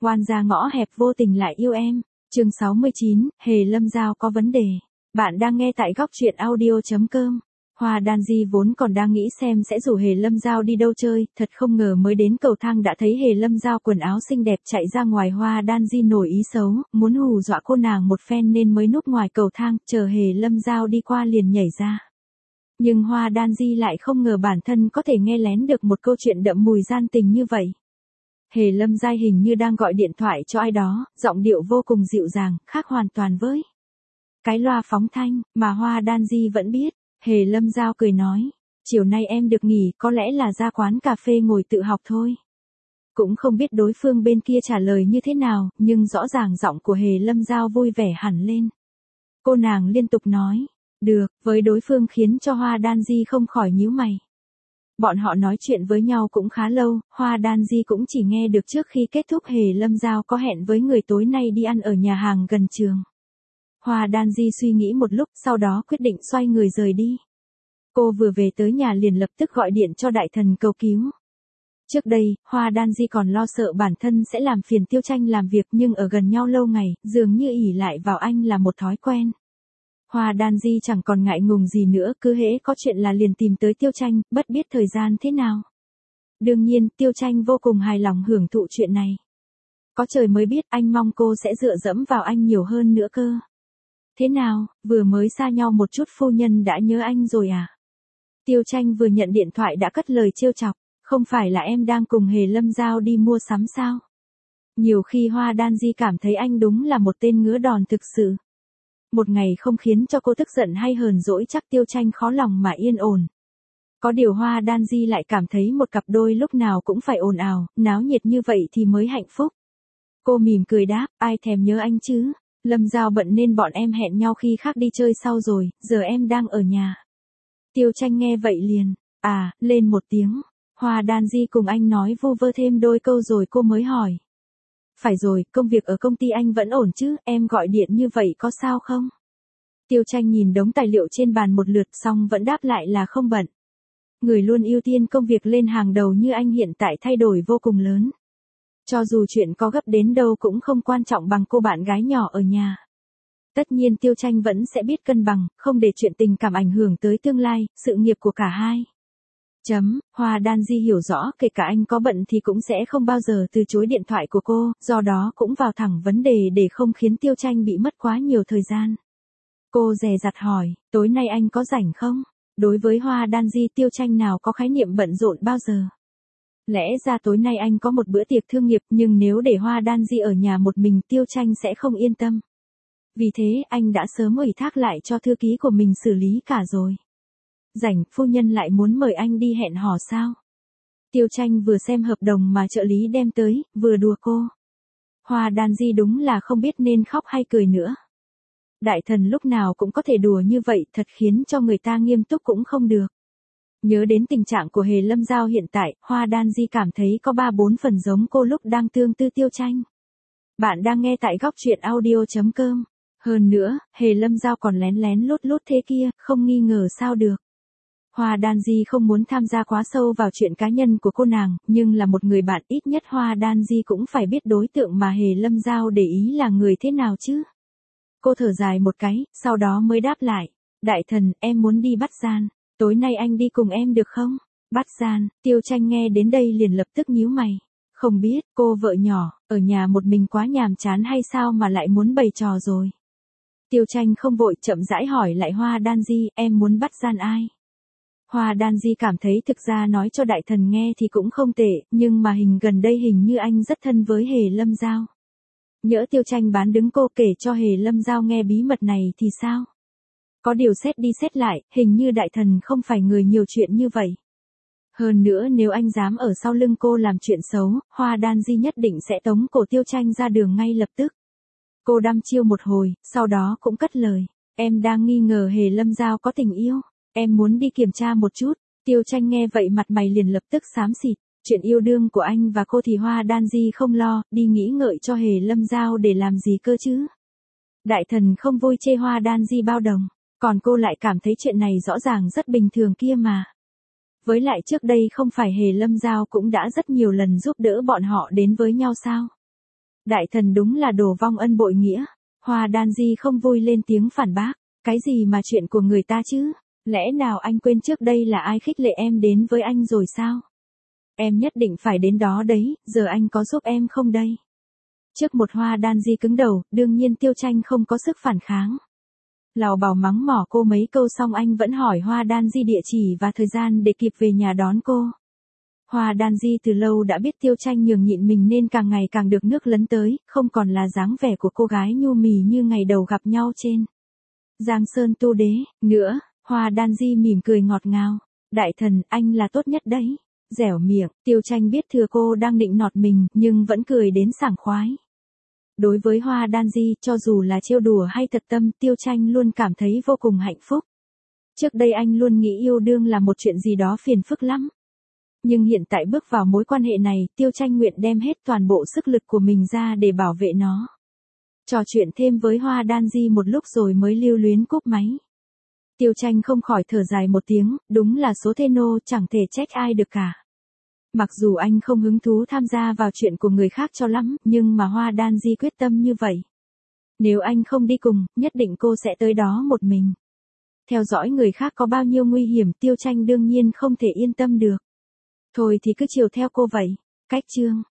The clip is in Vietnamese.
Oan gia ngõ hẹp vô tình lại yêu em. Chương 69, Hề Lâm Giao có vấn đề. Bạn đang nghe tại góc truyện audio.com. Hoa Đan Di vốn còn đang nghĩ xem sẽ rủ Hề Lâm Giao đi đâu chơi, thật không ngờ mới đến cầu thang đã thấy Hề Lâm Giao quần áo xinh đẹp chạy ra ngoài. Hoa Đan Di nổi ý xấu, muốn hù dọa cô nàng một phen nên mới núp ngoài cầu thang, chờ Hề Lâm Giao đi qua liền nhảy ra. Nhưng Hoa Đan Di lại không ngờ bản thân có thể nghe lén được một câu chuyện đậm mùi gian tình như vậy. Hề Lâm Giai hình như đang gọi điện thoại cho ai đó, giọng điệu vô cùng dịu dàng, khác hoàn toàn với cái loa phóng thanh mà Hoa Đan Di vẫn biết. Hề Lâm Giao cười nói, chiều nay em được nghỉ, có lẽ là ra quán cà phê ngồi tự học thôi. Cũng không biết đối phương bên kia trả lời như thế nào, nhưng rõ ràng giọng của Hề Lâm Giao vui vẻ hẳn lên. Cô nàng liên tục nói, được, với đối phương khiến cho Hoa Đan Di không khỏi nhíu mày. Bọn họ nói chuyện với nhau cũng khá lâu, Hoa Đan Di cũng chỉ nghe được trước khi kết thúc Hề Lâm Giao có hẹn với người tối nay đi ăn ở nhà hàng gần trường. Hoa Đan Di suy nghĩ một lúc, sau đó quyết định xoay người rời đi. Cô vừa về tới nhà liền lập tức gọi điện cho đại thần cầu cứu. Trước đây, Hoa Đan Di còn lo sợ bản thân sẽ làm phiền Tiêu Tranh làm việc, nhưng ở gần nhau lâu ngày, dường như ỷ lại vào anh là một thói quen. Hoa Đan Di chẳng còn ngại ngùng gì nữa, cứ hễ có chuyện là liền tìm tới Tiêu Tranh, bất biết thời gian thế nào. Đương nhiên, Tiêu Tranh vô cùng hài lòng hưởng thụ chuyện này. Có trời mới biết anh mong cô sẽ dựa dẫm vào anh nhiều hơn nữa cơ. Thế nào, vừa mới xa nhau một chút phu nhân đã nhớ anh rồi à? Tiêu Tranh vừa nhận điện thoại đã cất lời trêu chọc, không phải là em đang cùng Hề Lâm Giao đi mua sắm sao? Nhiều khi Hoa Đan Di cảm thấy anh đúng là một tên ngứa đòn thực sự. Một ngày không khiến cho cô tức giận hay hờn dỗi chắc Tiêu Tranh khó lòng mà yên ổn. Có điều Hoa Đan Di lại cảm thấy một cặp đôi lúc nào cũng phải ồn ào, náo nhiệt như vậy thì mới hạnh phúc. Cô mỉm cười đáp, ai thèm nhớ anh chứ? Lâm Giao bận nên bọn em hẹn nhau khi khác đi chơi sau rồi, giờ em đang ở nhà. Tiêu Tranh nghe vậy liền, lên một tiếng. Hoa Đan Di cùng anh nói vu vơ thêm đôi câu rồi cô mới hỏi. Phải rồi, công việc ở công ty anh vẫn ổn chứ, em gọi điện như vậy có sao không? Tiêu Tranh nhìn đống tài liệu trên bàn một lượt xong vẫn đáp lại là không bận. Người luôn ưu tiên công việc lên hàng đầu như anh hiện tại thay đổi vô cùng lớn. Cho dù chuyện có gấp đến đâu cũng không quan trọng bằng cô bạn gái nhỏ ở nhà. Tất nhiên Tiêu Tranh vẫn sẽ biết cân bằng, không để chuyện tình cảm ảnh hưởng tới tương lai, sự nghiệp của cả hai. Hoa Đan Di hiểu rõ kể cả anh có bận thì cũng sẽ không bao giờ từ chối điện thoại của cô, do đó cũng vào thẳng vấn đề để không khiến Tiêu Tranh bị mất quá nhiều thời gian. Cô dè dặt hỏi, tối nay anh có rảnh không? Đối với Hoa Đan Di Tiêu Tranh nào có khái niệm bận rộn bao giờ. Lẽ ra tối nay anh có một bữa tiệc thương nghiệp, nhưng nếu để Hoa Đan Di ở nhà một mình Tiêu Tranh sẽ không yên tâm. Vì thế anh đã sớm ủy thác lại cho thư ký của mình xử lý cả rồi. Rảnh, phu nhân lại muốn mời anh đi hẹn hò sao? Tiêu Tranh vừa xem hợp đồng mà trợ lý đem tới, vừa đùa cô. Hoa Đan Di đúng là không biết nên khóc hay cười nữa. Đại thần lúc nào cũng có thể đùa như vậy, thật khiến cho người ta nghiêm túc cũng không được. Nhớ đến tình trạng của Hề Lâm Giao hiện tại, Hoa Đan Di cảm thấy có 3-4 phần giống cô lúc đang tương tư Tiêu Tranh. Bạn đang nghe tại góc truyện audio.com. Hơn nữa, Hề Lâm Giao còn lén lén lút lút thế kia, không nghi ngờ sao được. Hoa Đan Di không muốn tham gia quá sâu vào chuyện cá nhân của cô nàng, nhưng là một người bạn ít nhất Hoa Đan Di cũng phải biết đối tượng mà Hề Lâm Giao để ý là người thế nào chứ. Cô thở dài một cái, sau đó mới đáp lại. Đại thần, em muốn đi bắt gian. Tối nay anh đi cùng em được không? Bắt gian, Tiêu Tranh nghe đến đây liền lập tức nhíu mày. Không biết, cô vợ nhỏ, ở nhà một mình quá nhàm chán hay sao mà lại muốn bày trò rồi. Tiêu Tranh không vội, chậm rãi hỏi lại Hoa Đan Di, em muốn bắt gian ai? Hoa Đan Di cảm thấy thực ra nói cho đại thần nghe thì cũng không tệ, nhưng mà gần đây hình như anh rất thân với Hề Lâm Giao. Nhỡ Tiêu Tranh bán đứng cô kể cho Hề Lâm Giao nghe bí mật này thì sao? Có điều xét đi xét lại, hình như đại thần không phải người nhiều chuyện như vậy. Hơn nữa nếu anh dám ở sau lưng cô làm chuyện xấu, Hoa Đan Di nhất định sẽ tống cổ Tiêu Tranh ra đường ngay lập tức. Cô đăm chiêu một hồi, sau đó cũng cất lời. Em đang nghi ngờ Hề Lâm Giao có tình yêu. Em muốn đi kiểm tra một chút. Tiêu Tranh nghe vậy mặt mày liền lập tức xám xịt. Chuyện yêu đương của anh và cô thì Hoa Đan Di không lo, đi nghĩ ngợi cho Hề Lâm Giao để làm gì cơ chứ. Đại thần không vui chê Hoa Đan Di bao đồng, còn cô lại cảm thấy chuyện này rõ ràng rất bình thường kia mà. Với lại trước đây không phải Hề Lâm Giao cũng đã rất nhiều lần giúp đỡ bọn họ đến với nhau sao? Đại thần đúng là đồ vong ân bội nghĩa. Hoa Đan Di không vui lên tiếng phản bác. Cái gì mà chuyện của người ta chứ? Lẽ nào anh quên trước đây là ai khích lệ em đến với anh rồi sao? Em nhất định phải đến đó đấy, giờ anh có giúp em không đây? Trước một Hoa Đan Di cứng đầu, đương nhiên Tiêu Tranh không có sức phản kháng. Lào bảo mắng mỏ cô mấy câu xong anh vẫn hỏi Hoa Đan Di địa chỉ và thời gian để kịp về nhà đón cô. Hoa Đan Di từ lâu đã biết Tiêu Tranh nhường nhịn mình nên càng ngày càng được nước lấn tới, không còn là dáng vẻ của cô gái nhu mì như ngày đầu gặp nhau trên Giang Sơn Tu Đế, nữa. Hoa Đan Di mỉm cười ngọt ngào. Đại thần, anh là tốt nhất đấy. Dẻo miệng, Tiêu Tranh biết thừa cô đang định nọt mình, nhưng vẫn cười đến sảng khoái. Đối với Hoa Đan Di, cho dù là trêu đùa hay thật tâm, Tiêu Tranh luôn cảm thấy vô cùng hạnh phúc. Trước đây anh luôn nghĩ yêu đương là một chuyện gì đó phiền phức lắm. Nhưng hiện tại bước vào mối quan hệ này, Tiêu Tranh nguyện đem hết toàn bộ sức lực của mình ra để bảo vệ nó. Trò chuyện thêm với Hoa Đan Di một lúc rồi mới lưu luyến cúp máy. Tiêu Tranh không khỏi thở dài một tiếng, đúng là số thế nô, chẳng thể trách ai được cả. Mặc dù anh không hứng thú tham gia vào chuyện của người khác cho lắm, nhưng mà Hoa Đan Di quyết tâm như vậy. Nếu anh không đi cùng, nhất định cô sẽ tới đó một mình. Theo dõi người khác có bao nhiêu nguy hiểm, Tiêu Tranh đương nhiên không thể yên tâm được. Thôi thì cứ chiều theo cô vậy. Cách chương